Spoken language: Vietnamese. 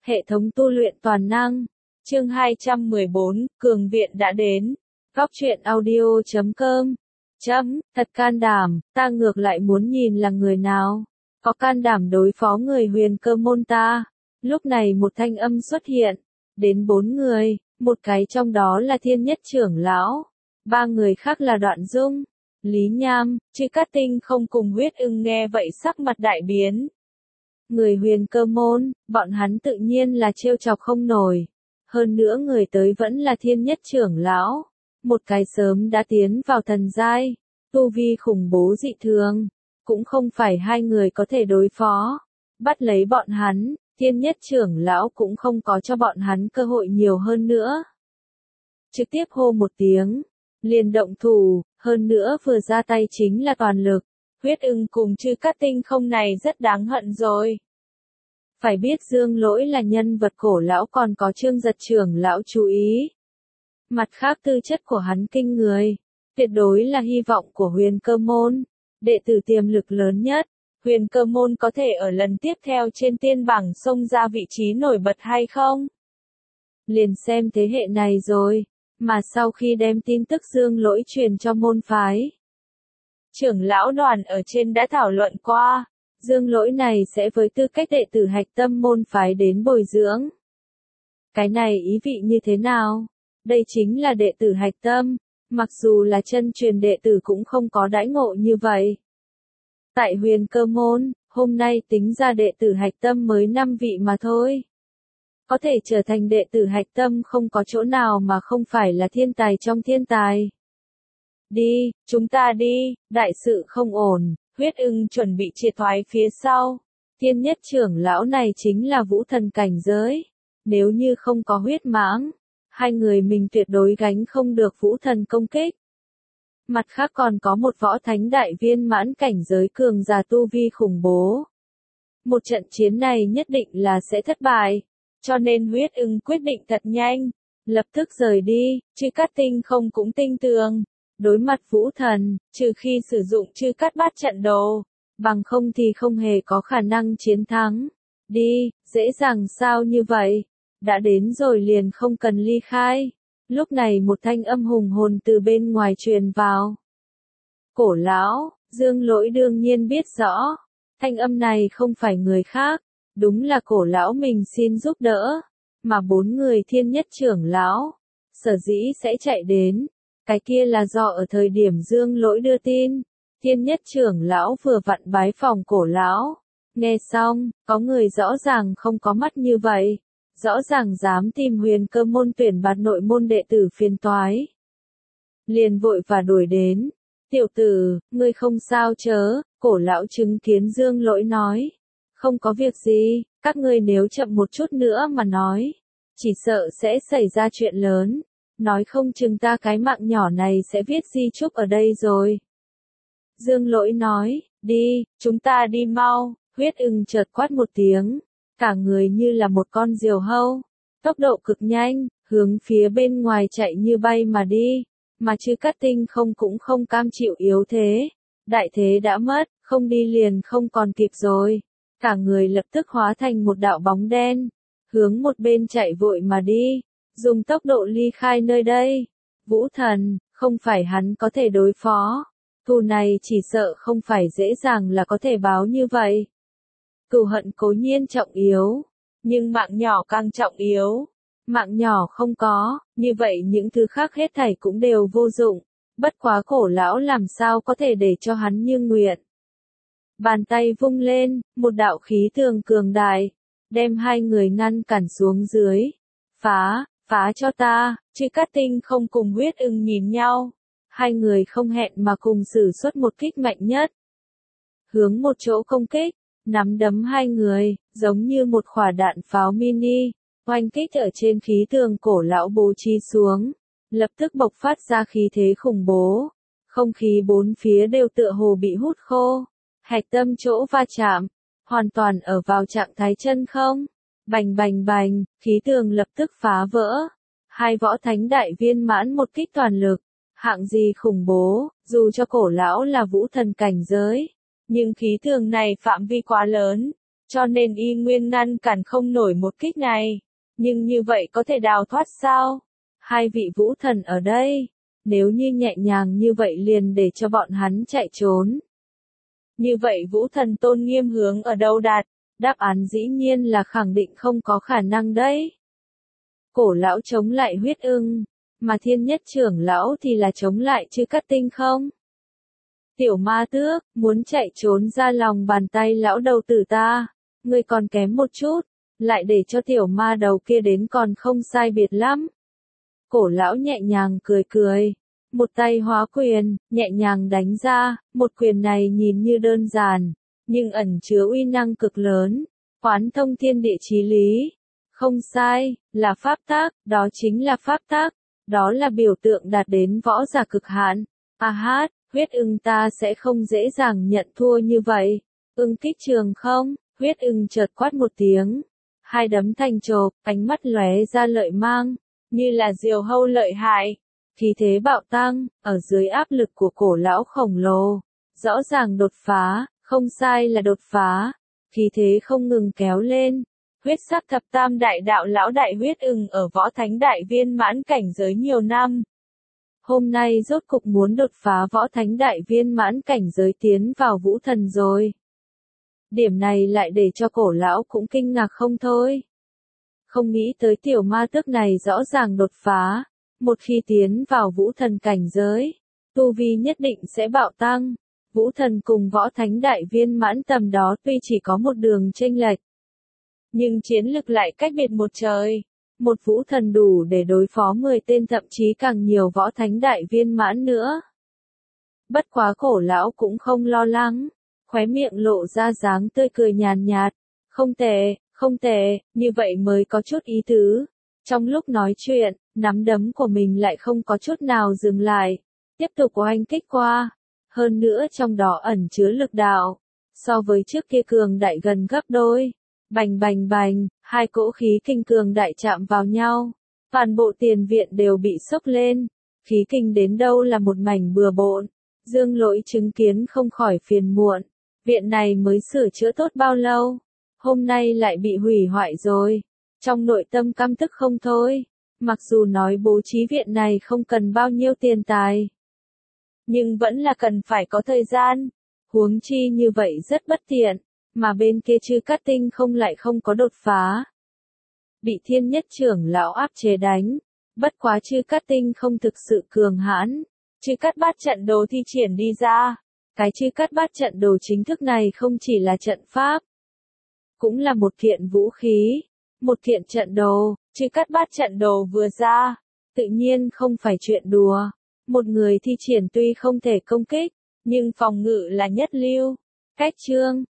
Hệ thống tu luyện toàn năng. Chương 214, Cường Viện đã đến. Góc truyện audio.com. Thật can đảm, ta ngược lại muốn nhìn là người nào. Có can đảm đối phó người Huyền Cơ môn ta. Lúc này một thanh âm xuất hiện. Đến 4 người, một cái trong đó là Thiên Nhất trưởng lão. 3 người khác là Đoạn Dung, Lý Nham, Chư Cát Tinh không cùng Huyết Ưng nghe vậy sắc mặt đại biến. Người Huyền Cơ môn, bọn hắn tự nhiên là trêu chọc không nổi. Hơn nữa người tới vẫn là Thiên Nhất trưởng lão. Một cái sớm đã tiến vào thần giai, tu vi khủng bố dị thường. Cũng không phải 2 người có thể đối phó. Bắt lấy bọn hắn, Thiên Nhất trưởng lão cũng không có cho bọn hắn cơ hội nhiều hơn nữa. Trực tiếp hô một tiếng, liền động thủ, hơn nữa vừa ra tay chính là toàn lực. Huyết Ưng cùng Chư Cát Tinh không này rất đáng hận rồi. Phải biết Dương Lỗi là nhân vật cổ lão còn có Trương Giật trưởng lão chú ý. Mặt khác tư chất của hắn kinh người, tuyệt đối là hy vọng của Huyền Cơ môn, đệ tử tiềm lực lớn nhất. Huyền Cơ môn có thể ở lần tiếp theo trên tiên bảng xông ra vị trí nổi bật hay không? Liền xem thế hệ này rồi, mà sau khi đem tin tức Dương Lỗi truyền cho môn phái. Trưởng lão đoàn ở trên đã thảo luận qua, Dương Lỗi này sẽ với tư cách đệ tử hạch tâm môn phái đến bồi dưỡng. Cái này ý vị như thế nào? Đây chính là đệ tử hạch tâm, mặc dù là chân truyền đệ tử cũng không có đãi ngộ như vậy. Tại Huyền Cơ môn, hôm nay tính ra đệ tử hạch tâm mới 5 vị mà thôi. Có thể trở thành đệ tử hạch tâm không có chỗ nào mà không phải là thiên tài trong thiên tài. Đi, chúng ta đi, đại sự không ổn. Huyết Ưng chuẩn bị triệt thoái phía sau. Thiên Nhất trưởng lão này chính là vũ thần cảnh giới. Nếu như không có huyết mãng, 2 người mình tuyệt đối gánh không được vũ thần công kích. Mặt khác còn có một võ thánh đại viên mãn cảnh giới cường giả tu vi khủng bố. Một trận chiến này nhất định là sẽ thất bại. Cho nên Huyết Ưng quyết định thật nhanh. Lập tức rời đi, Chư Cát Tinh không cũng tinh tường. Đối mặt vũ thần, trừ khi sử dụng Chư Cát Bát trận đồ, bằng không thì không hề có khả năng chiến thắng. Đi, dễ dàng sao như vậy? Đã đến rồi liền không cần ly khai. Lúc này một thanh âm hùng hồn từ bên ngoài truyền vào. Cổ lão, Dương Lỗi đương nhiên biết rõ. Thanh âm này không phải người khác, đúng là cổ lão mình xin giúp đỡ. Mà 4 người Thiên Nhất trưởng lão, sở dĩ sẽ chạy đến. Cái kia là do ở thời điểm Dương Lỗi đưa tin, Thiên Nhất trưởng lão vừa vặn bái phòng cổ lão. Nghe xong, có người rõ ràng không có mắt như vậy, rõ ràng dám tìm Huyền Cơ môn tuyển bạt nội môn đệ tử phiền toái. Liền vội và đuổi đến. Tiểu tử, ngươi không sao chớ, cổ lão chứng kiến Dương Lỗi nói. Không có việc gì, các ngươi nếu chậm một chút nữa mà nói, chỉ sợ sẽ xảy ra chuyện lớn. Nói không chừng ta cái mạng nhỏ này sẽ viết di chúc ở đây rồi. Dương Lỗi nói, đi, chúng ta đi mau. Huyết Ưng chợt quát một tiếng, cả người như là một con diều hâu, tốc độ cực nhanh, hướng phía bên ngoài chạy như bay mà đi. Mà Chư Cát Tinh không cũng không cam chịu yếu thế. Đại thế đã mất, không đi liền không còn kịp rồi. Cả người lập tức hóa thành một đạo bóng đen, hướng một bên chạy vội mà đi. Dùng tốc độ ly khai nơi đây. Vũ thần, không phải hắn có thể đối phó. Thù này chỉ sợ không phải dễ dàng là có thể báo như vậy. Cừu hận cố nhiên trọng yếu, nhưng mạng nhỏ càng trọng yếu. Mạng nhỏ không có, như vậy những thứ khác hết thảy cũng đều vô dụng. Bất quá cổ lão làm sao có thể để cho hắn như nguyện. Bàn tay vung lên, một đạo khí tường cường đại, đem 2 người ngăn cản xuống dưới. Phá cho ta. Chư Cát Tinh không cùng Huyết Ưng nhìn nhau. 2 người không hẹn mà cùng sử xuất một kích mạnh nhất. Hướng một chỗ công kích, nắm đấm 2 người, giống như một quả đạn pháo mini, oanh kích ở trên khí tường cổ lão bố trí xuống. Lập tức bộc phát ra khí thế khủng bố. Không khí bốn phía đều tựa hồ bị hút khô. Hạch tâm chỗ va chạm, hoàn toàn ở vào trạng thái chân không. Bành bành bành, khí tường lập tức phá vỡ. 2 võ thánh đại viên mãn một kích toàn lực. Hạng gì khủng bố, dù cho cổ lão là vũ thần cảnh giới. Nhưng khí tường này phạm vi quá lớn. cho nên y nguyên ngăn cản không nổi một kích này. Nhưng như vậy có thể đào thoát sao? Hai vị vũ thần ở đây, nếu như nhẹ nhàng như vậy liền để cho bọn hắn chạy trốn. Như vậy vũ thần tôn nghiêm hướng ở đâu đặt? Đáp án dĩ nhiên là khẳng định không có khả năng đấy. Cổ lão chống lại huyết ưng, mà thiên nhất trưởng lão thì là chống lại chư cát tinh không? Tiểu ma tước, muốn chạy trốn ra lòng bàn tay lão đầu tử ta, ngươi còn kém một chút, lại để cho tiểu ma đầu kia đến còn không sai biệt lắm. Cổ lão nhẹ nhàng cười cười, một tay hóa quyền, nhẹ nhàng đánh ra, một quyền này nhìn như đơn giản, nhưng ẩn chứa uy năng cực lớn, quán thông thiên địa chí lý. Không sai, là pháp tác, đó chính là pháp tác, đó là biểu tượng đạt đến võ giả cực hạn. A hát, huyết ưng ta sẽ không dễ dàng nhận thua như vậy. Ưng kích trường không, huyết ưng chợt quát một tiếng. Hai đấm thành chộp, ánh mắt lóe ra lợi mang, như là diều hâu lợi hại. Khí thế bạo tăng, ở dưới áp lực của cổ lão khổng lồ. Rõ ràng đột phá, không sai là đột phá. Khí thế không ngừng kéo lên. Huyết sắc thập tam đại đạo lão đại huyết ưng ở võ thánh đại viên mãn cảnh giới nhiều năm. Hôm nay rốt cục muốn đột phá võ thánh đại viên mãn cảnh giới tiến vào vũ thần rồi. Điểm này lại để cho cổ lão cũng kinh ngạc không thôi. Không nghĩ tới tiểu ma tước này rõ ràng đột phá. Một khi tiến vào vũ thần cảnh giới, tu vi nhất định sẽ bạo tăng. Vũ thần cùng võ thánh đại viên mãn tầm đó tuy chỉ có một đường chênh lệch, nhưng chiến lực lại cách biệt một trời. Một vũ thần đủ để đối phó 10 tên thậm chí càng nhiều võ thánh đại viên mãn nữa. Bất quá cổ lão cũng không lo lắng, khóe miệng lộ ra dáng tươi cười nhàn nhạt. Không tệ, không tệ, như vậy mới có chút ý tứ. Trong lúc nói chuyện, nắm đấm của mình lại không có chút nào dừng lại, tiếp tục oanh kích qua. Hơn nữa trong đó ẩn chứa lực đạo, so với trước kia cường đại gần gấp đôi. Bành bành bành, hai cỗ khí kinh cường đại chạm vào nhau. Toàn bộ tiền viện đều bị sốc lên. Khí kinh đến đâu là một mảnh bừa bộn. Dương Lỗi chứng kiến không khỏi phiền muộn. Viện này mới sửa chữa tốt bao lâu. Hôm nay lại bị hủy hoại rồi. Trong nội tâm căm tức không thôi. Mặc dù nói bố trí viện này không cần bao nhiêu tiền tài, nhưng vẫn là cần phải có thời gian. Huống chi như vậy rất bất tiện. Mà bên kia chư cát tinh không lại không có đột phá. Bị thiên nhất trưởng lão áp chế đánh. Bất quá chư cát tinh không thực sự cường hãn. Chư cát bát trận đồ thi triển đi ra. Cái chư cát bát trận đồ chính thức này không chỉ là trận pháp, cũng là một kiện vũ khí. Một kiện trận đồ, chư cát bát trận đồ vừa ra, tự nhiên không phải chuyện đùa. Một người thi triển tuy không thể công kích, nhưng phòng ngự là nhất lưu. Cách chương